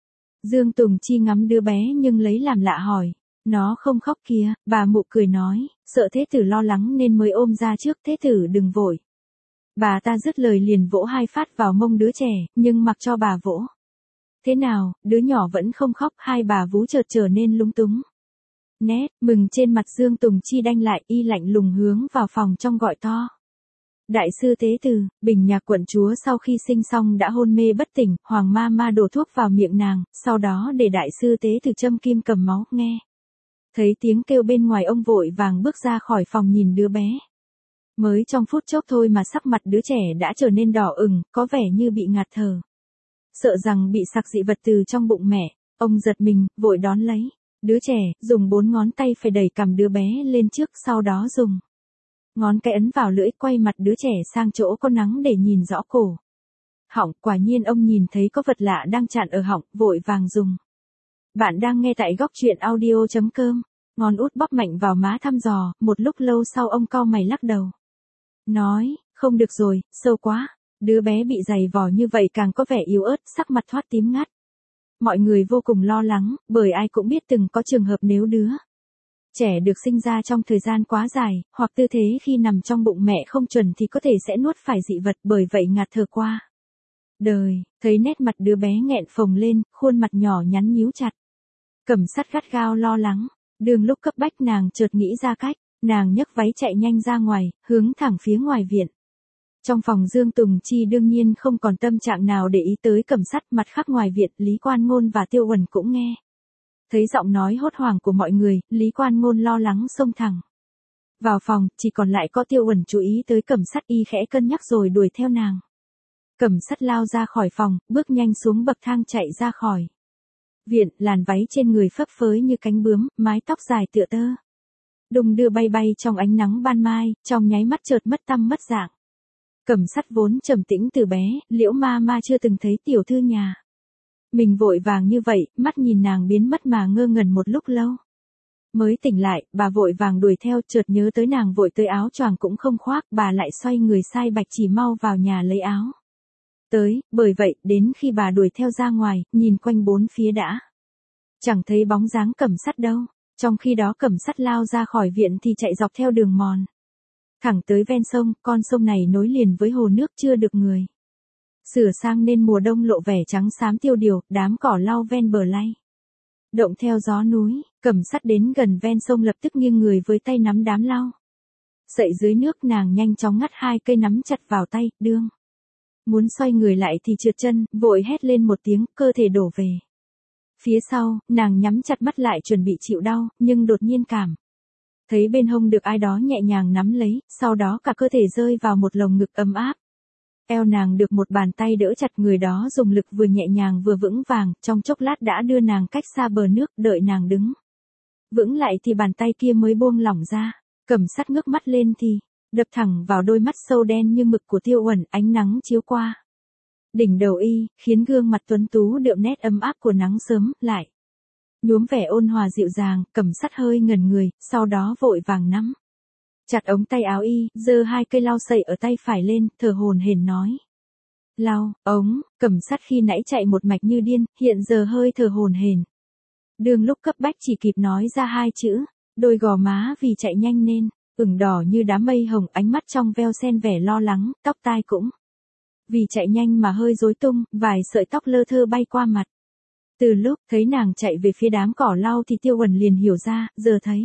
Dương Tùng Chi ngắm đứa bé nhưng lấy làm lạ hỏi, nó không khóc kìa. Bà mụ cười nói, sợ thế tử lo lắng nên mới ôm ra trước, thế tử đừng vội. Bà ta dứt lời liền vỗ hai phát vào mông đứa trẻ, nhưng mặc cho bà vỗ thế nào, đứa nhỏ vẫn không khóc. Hai bà vú chợt trở nên lúng túng. Nét mừng trên mặt Dương Tùng Chi đanh lại, y lạnh lùng hướng vào phòng trong gọi to. Đại sư tế từ. Bình Nhạc quận chúa sau khi sinh xong đã hôn mê bất tỉnh, Hoàng ma ma đổ thuốc vào miệng nàng, sau đó để đại sư tế từ châm kim cầm máu. Nghe thấy tiếng kêu bên ngoài, ông vội vàng bước ra khỏi phòng nhìn đứa bé. Mới trong phút chốc thôi mà sắc mặt đứa trẻ đã trở nên đỏ ửng, có vẻ như bị ngạt thở. Sợ rằng bị sặc dị vật từ trong bụng mẹ, ông giật mình, vội đón lấy đứa trẻ, dùng 4 ngón tay phải đẩy cằm đứa bé lên trước, sau đó dùng ngón cái ấn vào lưỡi, quay mặt đứa trẻ sang chỗ có nắng để nhìn rõ cổ họng. Quả nhiên ông nhìn thấy có vật lạ đang chặn ở họng, vội vàng dùng. Bạn đang nghe tại góc truyện audio.com. Ngón út bóp mạnh vào má thăm dò, một lúc lâu sau ông cau mày lắc đầu. Nói, không được rồi, sâu quá. Đứa bé bị giày vò như vậy càng có vẻ yếu ớt, sắc mặt thoát tím ngắt. Mọi người vô cùng lo lắng, bởi ai cũng biết từng có trường hợp nếu đứa trẻ được sinh ra trong thời gian quá dài, hoặc tư thế khi nằm trong bụng mẹ không chuẩn thì có thể sẽ nuốt phải dị vật, bởi vậy ngạt thở qua đời. Thấy nét mặt đứa bé nghẹn phồng lên, khuôn mặt nhỏ nhắn nhíu chặt. Cẩm Sắt gắt gao lo lắng. Đường lúc cấp bách nàng chợt nghĩ ra cách, nàng nhấc váy chạy nhanh ra ngoài, hướng thẳng phía ngoài viện. Trong phòng Dương Tùng Chi đương nhiên không còn tâm trạng nào để ý tới Cẩm Sắt. Mặt khác ngoài viện, Lý Quan Ngôn và Tiêu Uẩn cũng nghe thấy giọng nói hốt hoảng của mọi người. Lý Quan Ngôn lo lắng xông thẳng vào phòng, chỉ còn lại có Tiêu Uẩn chú ý tới Cẩm Sắt, y khẽ cân nhắc rồi đuổi theo nàng. Cẩm Sắt lao ra khỏi phòng, bước nhanh xuống bậc thang chạy ra khỏi viện, làn váy trên người phấp phới như cánh bướm, mái tóc dài tựa tơ đung đưa bay bay trong ánh nắng ban mai, trong nháy mắt chợt mất tăm mất dạng. Cẩm Sắt vốn trầm tĩnh từ bé, Liễu ma ma chưa từng thấy tiểu thư nhà mình vội vàng như vậy, mắt nhìn nàng biến mất mà ngơ ngẩn một lúc lâu. Mới tỉnh lại, bà vội vàng đuổi theo, chợt nhớ tới nàng vội tới áo choàng cũng không khoác, bà lại xoay người sai Bạch Chỉ mau vào nhà lấy áo tới. Bởi vậy, đến khi bà đuổi theo ra ngoài, nhìn quanh bốn phía đã chẳng thấy bóng dáng Cẩm Sắt đâu. Trong khi đó Cẩm Sắt lao ra khỏi viện thì chạy dọc theo đường mòn thẳng tới ven sông. Con sông này nối liền với hồ nước chưa được người sửa sang nên mùa đông lộ vẻ trắng xám tiêu điều, đám cỏ lau ven bờ lay động theo gió núi. Cẩm Sắt đến gần ven sông lập tức nghiêng người với tay nắm đám lau sậy dưới nước, nàng nhanh chóng ngắt 2 cây nắm chặt vào tay, đương muốn xoay người lại thì trượt chân, vội hét lên một tiếng, cơ thể đổ về phía sau. Nàng nhắm chặt mắt lại chuẩn bị chịu đau, nhưng đột nhiên cảm thấy bên hông được ai đó nhẹ nhàng nắm lấy, sau đó cả cơ thể rơi vào một lồng ngực ấm áp. Eo nàng được một bàn tay đỡ chặt, người đó dùng lực vừa nhẹ nhàng vừa vững vàng, trong chốc lát đã đưa nàng cách xa bờ nước, đợi nàng đứng vững lại thì bàn tay kia mới buông lỏng ra. Cẩm Sắt ngước mắt lên thì đập thẳng vào đôi mắt sâu đen như mực của Tiêu Uẩn, ánh nắng chiếu qua đỉnh đầu y, khiến gương mặt tuấn tú đượm nét ấm áp của nắng sớm lại nhuốm vẻ ôn hòa dịu dàng. Cẩm Sắt hơi ngẩn người, sau đó vội vàng nắm chặt ống tay áo y, giơ 2 cây lau sậy ở tay phải lên, thở hổn hển nói: "Lau, ống." Cẩm Sắt khi nãy chạy một mạch như điên, hiện giờ hơi thở hổn hển. Đương lúc cấp bách chỉ kịp nói ra 2 chữ, đôi gò má vì chạy nhanh nên ửng đỏ như đám mây hồng, ánh mắt trong veo xen vẻ lo lắng, tóc tai cũng vì chạy nhanh mà hơi rối tung, vài sợi tóc lơ thơ bay qua mặt. Từ lúc thấy nàng chạy về phía đám cỏ lau thì Tiêu Uẩn liền hiểu ra, giờ thấy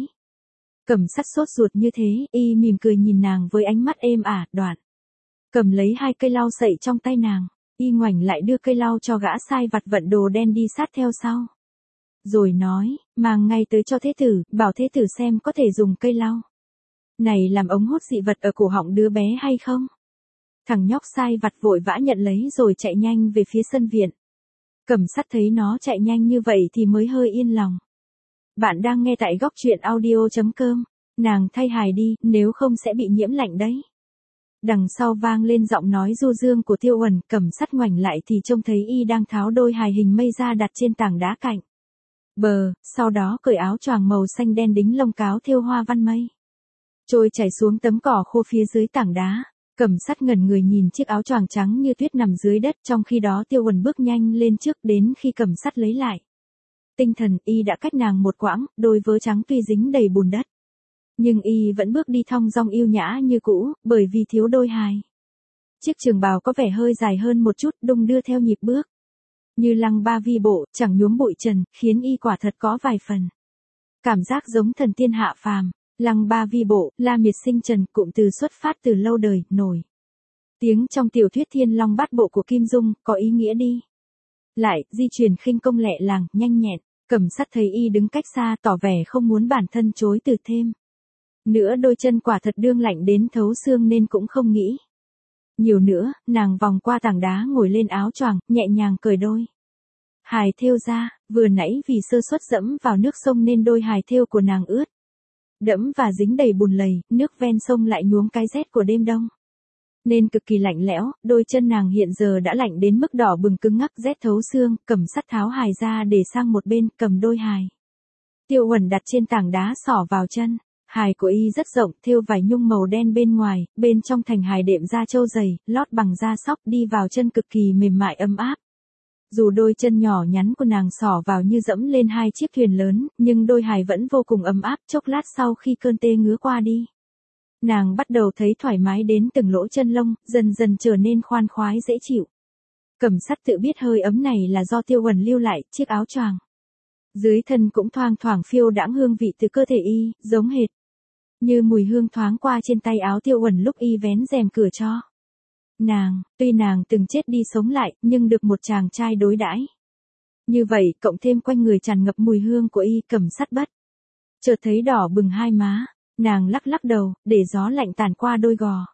Cẩm Sắt sốt ruột như thế, y mỉm cười nhìn nàng với ánh mắt êm ả, đoạn cầm lấy 2 cây lau sậy trong tay nàng, y ngoảnh lại đưa cây lau cho gã sai vặt vận đồ đen đi sát theo sau. Rồi nói: "Mang ngay tới cho thế tử, bảo thế tử xem có thể dùng cây lau này làm ống hút dị vật ở cổ họng đứa bé hay không." Thằng nhóc sai vặt vội vã nhận lấy rồi chạy nhanh về phía sân viện. Cẩm Sắt thấy nó chạy nhanh như vậy thì mới hơi yên lòng. Bạn đang nghe tại góc truyện audio.com. Nàng thay hài đi, nếu không sẽ bị nhiễm lạnh đấy. Đằng sau vang lên giọng nói du dương của Tiêu Uẩn. Cẩm Sắt ngoảnh lại thì trông thấy y đang tháo đôi hài hình mây ra đặt trên tảng đá cạnh bờ, sau đó cởi áo choàng màu xanh đen đính lông cáo thêu hoa văn mây trôi chảy xuống tấm cỏ khô phía dưới tảng đá. Cẩm Sắt ngẩn người nhìn chiếc áo choàng trắng như tuyết nằm dưới đất, trong khi đó Tiêu Uẩn bước nhanh lên trước, đến khi Cẩm Sắt lấy lại tinh thần, y đã cách nàng một quãng, đôi vớ trắng tuy dính đầy bùn đất, nhưng y vẫn bước đi thong dong yêu nhã như cũ, bởi vì thiếu đôi hài. Chiếc trường bào có vẻ hơi dài hơn một chút, đung đưa theo nhịp bước như lăng ba vi bộ, chẳng nhuốm bụi trần, khiến y quả thật có vài phần cảm giác giống thần tiên hạ phàm. Lăng ba vi bộ, la miệt sinh trần, cụm từ xuất phát từ lâu đời, nổi tiếng trong tiểu thuyết Thiên Long Bát Bộ của Kim Dung, có ý nghĩa đi lại, di chuyển khinh công lẹ làng, nhanh nhẹn. Cẩm Sắt thấy y đứng cách xa, tỏ vẻ không muốn bản thân chối từ thêm nữa, đôi chân quả thật đương lạnh đến thấu xương nên cũng không nghĩ nhiều nữa. Nàng vòng qua tảng đá, ngồi lên áo choàng, nhẹ nhàng cởi đôi hài thêu ra. Vừa nãy vì sơ suất dẫm vào nước sông nên đôi hài thêu của nàng ướt đẫm và dính đầy bùn lầy, nước ven sông lại nhuốm cái rét của đêm đông nên cực kỳ lạnh lẽo. Đôi chân nàng hiện giờ đã lạnh đến mức đỏ bừng cứng ngắc, rét thấu xương. Cẩm Sắt tháo hài ra để sang một bên, cầm đôi hài Tiêu Uẩn đặt trên tảng đá xỏ vào chân. Hài của y rất rộng, thêu vải nhung màu đen bên ngoài, bên trong thành hài đệm da trâu dày, lót bằng da sóc, đi vào chân cực kỳ mềm mại ấm áp. Dù đôi chân nhỏ nhắn của nàng xỏ vào như dẫm lên 2 chiếc thuyền lớn, nhưng đôi hài vẫn vô cùng ấm áp. Chốc lát sau khi cơn tê ngứa qua đi, nàng bắt đầu thấy thoải mái đến từng lỗ chân lông, dần dần trở nên khoan khoái dễ chịu. Cẩm Sắt tự biết hơi ấm này là do Tiêu Uẩn lưu lại, chiếc áo choàng dưới thân cũng thoang thoảng phiêu đãng hương vị từ cơ thể y, giống hệt như mùi hương thoáng qua trên tay áo Tiêu Uẩn lúc y vén rèm cửa cho nàng. Tuy nàng từng chết đi sống lại, nhưng được một chàng trai đối đãi như vậy, cộng thêm quanh người tràn ngập mùi hương của y, Cẩm Sắt bất chợt thấy đỏ bừng hai má. Nàng lắc lắc đầu, để gió lạnh tàn qua đôi gò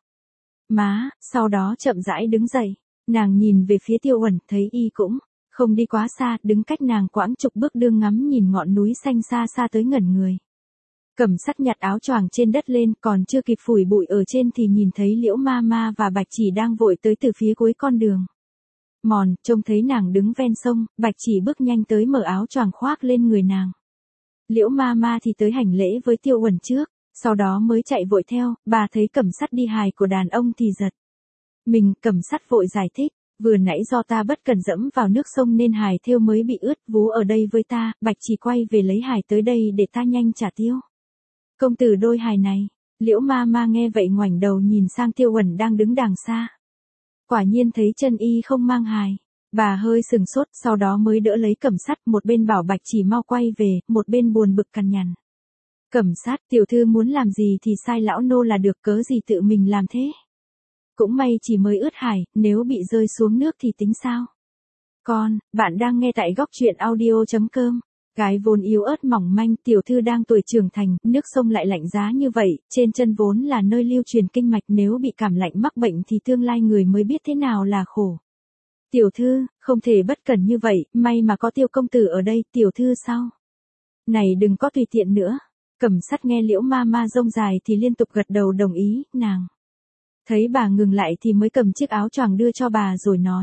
má, sau đó chậm rãi đứng dậy. Nàng nhìn về phía Tiêu Uẩn, thấy y cũng không đi quá xa, đứng cách nàng quãng chục bước, đương ngắm nhìn ngọn núi xanh xa xa tới ngẩn người. Cẩm Sắt nhặt áo choàng trên đất lên, còn chưa kịp phủi bụi ở trên thì nhìn thấy Liễu Ma Ma và Bạch Chỉ đang vội tới từ phía cuối con đường mòn. Trông thấy nàng đứng ven sông, Bạch Chỉ bước nhanh tới mở áo choàng khoác lên người nàng. Liễu Ma Ma thì tới hành lễ với Tiêu Uẩn trước, sau đó mới chạy vội theo. Bà thấy Cẩm Sắt đi hài của đàn ông thì giật mình. Cẩm Sắt vội giải thích: vừa nãy do ta bất cần dẫm vào nước sông nên hài thêu mới bị ướt, vú ở đây với ta. Bạch Chỉ quay về lấy hài tới đây để ta nhanh trả tiêu công tử đôi hài này. Liễu Ma Ma nghe vậy ngoảnh đầu nhìn sang Tiêu Uẩn đang đứng đằng xa, quả nhiên thấy chân y không mang hài. Bà hơi sừng sốt, sau đó mới đỡ lấy Cẩm Sắt, một bên bảo Bạch Chỉ mau quay về, một bên buồn bực cằn nhằn: Cẩm Sắt, tiểu thư muốn làm gì thì sai lão nô là được, cớ gì tự mình làm thế. Cũng may chỉ mới ướt hài, nếu bị rơi xuống nước thì tính sao. Bạn đang nghe tại góc truyện audio.com. Gái vốn yếu ớt mỏng manh, tiểu thư đang tuổi trưởng thành, nước sông lại lạnh giá như vậy, trên chân vốn là nơi lưu truyền kinh mạch, nếu bị cảm lạnh mắc bệnh thì tương lai người mới biết thế nào là khổ. Tiểu thư, không thể bất cẩn như vậy, may mà có Tiêu công tử ở đây, tiểu thư sao? Này đừng có tùy tiện nữa. Cẩm Sắt nghe Liễu ma ma rông dài thì liên tục gật đầu đồng ý, nàng. Thấy bà ngừng lại thì mới cầm chiếc áo choàng đưa cho bà rồi nói.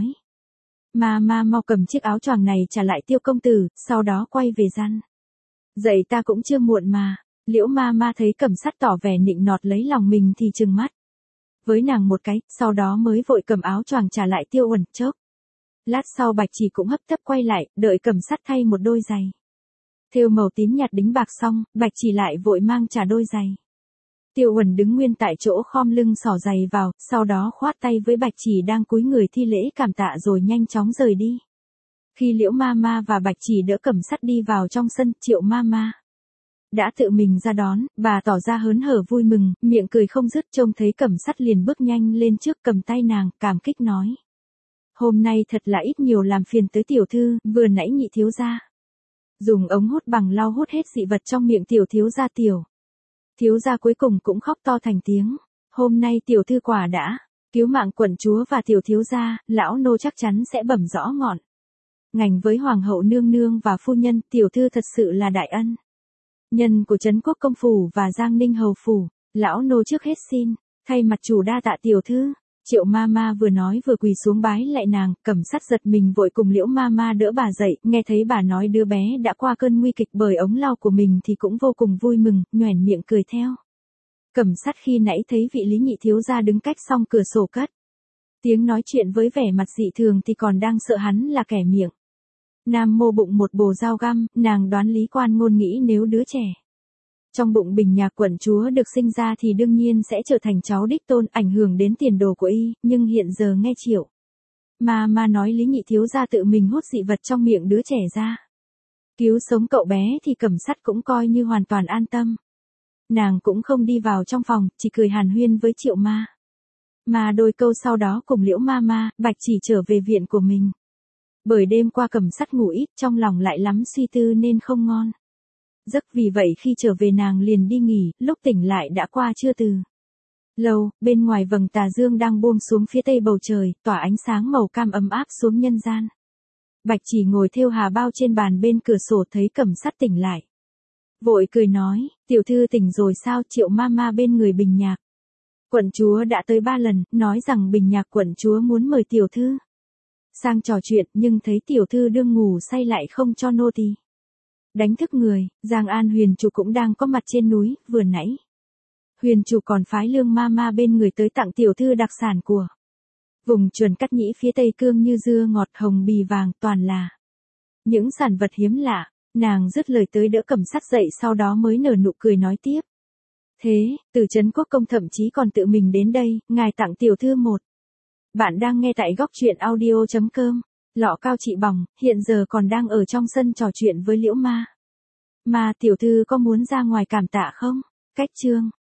Ma ma mau cầm chiếc áo choàng này trả lại Tiêu công tử, sau đó quay về gian. Dậy ta cũng chưa muộn mà. Liễu ma ma thấy Cẩm Sắt tỏ vẻ nịnh nọt lấy lòng mình thì trừng mắt với nàng một cái, sau đó mới vội cầm áo choàng trả lại Tiêu Uẩn chốc. Lát sau Bạch Chỉ cũng hấp tấp quay lại, đợi Cẩm Sắt thay một đôi giày thêu màu tím nhạt đính bạc xong, Bạch Chỉ lại vội mang trả đôi giày. Tiêu Uẩn đứng nguyên tại chỗ khom lưng xỏ giày vào, sau đó khoát tay với Bạch Chỉ đang cúi người thi lễ cảm tạ rồi nhanh chóng rời đi. Khi Liễu ma ma và Bạch Chỉ đỡ Cẩm Sắt đi vào trong sân, Triệu ma ma đã tự mình ra đón, bà tỏ ra hớn hở vui mừng, miệng cười không dứt, trông thấy Cẩm Sắt liền bước nhanh lên trước cầm tay nàng, cảm kích nói. Hôm nay thật là ít nhiều làm phiền tới tiểu thư, vừa nãy nhị thiếu gia dùng ống hút bằng lau hút hết dị vật trong miệng tiểu thiếu gia. Thiếu gia cuối cùng cũng khóc to thành tiếng. Hôm nay tiểu thư quả đã cứu mạng quận chúa và tiểu thiếu gia, lão nô chắc chắn sẽ bẩm rõ ngọn ngành với hoàng hậu nương nương và phu nhân, tiểu thư thật sự là đại ân nhân của Trấn Quốc công phủ và Giang Ninh hầu phủ, lão nô trước hết xin thay mặt chủ đa tạ tiểu thư. Triệu ma ma vừa nói vừa quỳ xuống bái lại nàng, Cẩm Sắt giật mình vội cùng Liễu ma ma đỡ bà dậy, nghe thấy bà nói đứa bé đã qua cơn nguy kịch bởi ống lau của mình thì cũng vô cùng vui mừng, nhoẻn miệng cười theo. Cẩm Sắt khi nãy thấy vị Lý nhị thiếu gia đứng cách song cửa sổ cất tiếng nói chuyện với vẻ mặt dị thường thì còn đang sợ hắn là kẻ miệng nam mô bụng một bồ dao găm, nàng đoán lý quan ngôn nghĩ nếu đứa trẻ trong bụng Bình Nhạc quận chúa được sinh ra thì đương nhiên sẽ trở thành cháu đích tôn, ảnh hưởng đến tiền đồ của y, nhưng hiện giờ nghe Triệu ma ma nói Lý nhị thiếu gia tự mình hút dị vật trong miệng đứa trẻ ra cứu sống cậu bé thì Cẩm Sắt cũng coi như hoàn toàn an tâm. Nàng cũng không đi vào trong phòng, chỉ cười hàn huyên với Triệu ma mà đôi câu, sau đó cùng Liễu ma ma, Bạch Chỉ trở về viện của mình. Bởi đêm qua Cẩm Sắt ngủ ít, trong lòng lại lắm suy tư nên không ngon giấc, vì vậy khi trở về nàng liền đi nghỉ, lúc tỉnh lại đã qua trưa từ lâu, bên ngoài vầng tà dương đang buông xuống phía tây bầu trời, tỏa ánh sáng màu cam ấm áp xuống nhân gian. Bạch Chỉ ngồi thêu hà bao trên bàn bên cửa sổ thấy Cẩm Sắt tỉnh lại. Vội cười nói, tiểu thư tỉnh rồi sao? Triệu ma ma bên người Bình Nhạc quận chúa đã tới 3 lần, nói rằng Bình Nhạc quận chúa muốn mời tiểu thư sang trò chuyện, nhưng thấy tiểu thư đương ngủ say lại không cho nô tỳ đánh thức người. Giang An Huyền chủ cũng đang có mặt trên núi, vừa nãy Huyền chủ còn phái Lương ma ma bên người tới tặng tiểu thư đặc sản của vùng Chuẩn Cát Nhĩ phía Tây Cương như dưa ngọt, hồng bì vàng, toàn là những sản vật hiếm lạ. Nàng dứt lời tới đỡ Cẩm Sắt dậy, sau đó mới nở nụ cười nói tiếp. Thế, từ Trấn Quốc công thậm chí còn tự mình đến đây, ngài tặng tiểu thư một. Bạn đang nghe tại góc truyện audio.com. Lọ cao trị bỏng, hiện giờ còn đang ở trong sân trò chuyện với Liễu ma ma, tiểu thư có muốn ra ngoài cảm tạ không? Cách chương